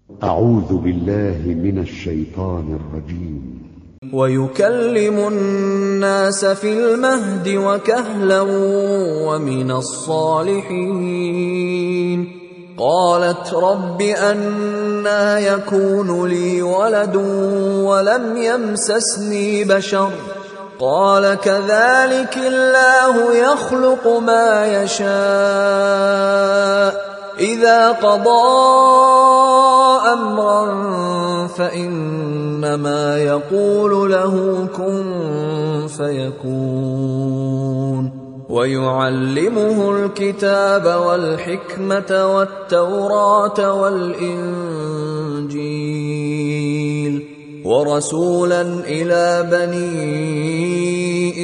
أعوذ بالله من الشيطان الرجيم. ويكلم الناس في المهد وكهلا ومن الصالحين. قالت رب أنى يكون لي ولد ولم يمسسني بشر قال كذلك الله يخلق ما يشاء إذا قضى أمرا فإنما يقول له كن فيكون. ويعلمه الكتاب والحكمة والتوراة والإنجيل ورسولا إلى بني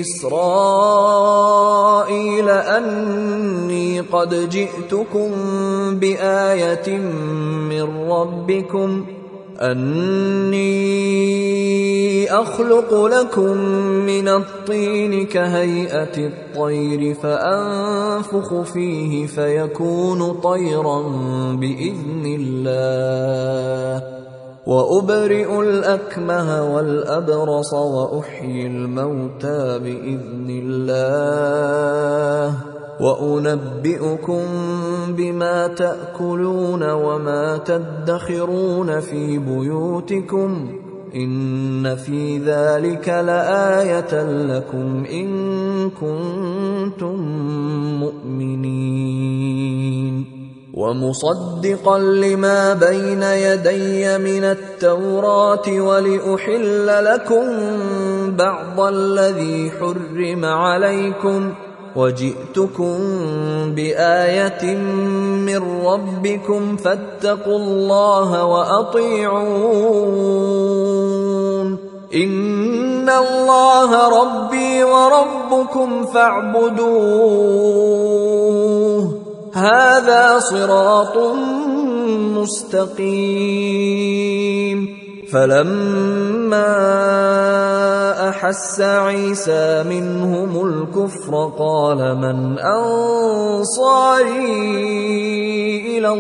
إسرائيل أني قد جئتكم بآية من ربكم أني أخلق لكم من الطين كهيئة الطير فأنفخ فيه فيكون طيرا بإذن الله وأبرئ الأكمه والأبرص وأحيي الموتى بإذن الله وأنبئكم بما تأكلون وما تدخرون في بيوتكم إن في ذلك لآية لكم إن كنتم مؤمنين. ومصدقا لما بين يدي من التوراة ولأحل لكم بعض الذي حرم عليكم وجئتكم بآية من ربكم فاتقوا الله وأطيعون إن الله ربي وربكم فاعبدوه هذا صراط مستقيم. فلما أحس عيسى منهم الكفر قال من أنصاري إلى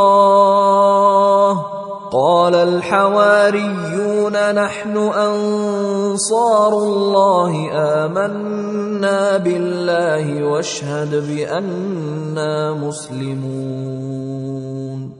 الله قال الحواريون نحن أنصار الله آمنا بالله واشهد بأننا مسلمون.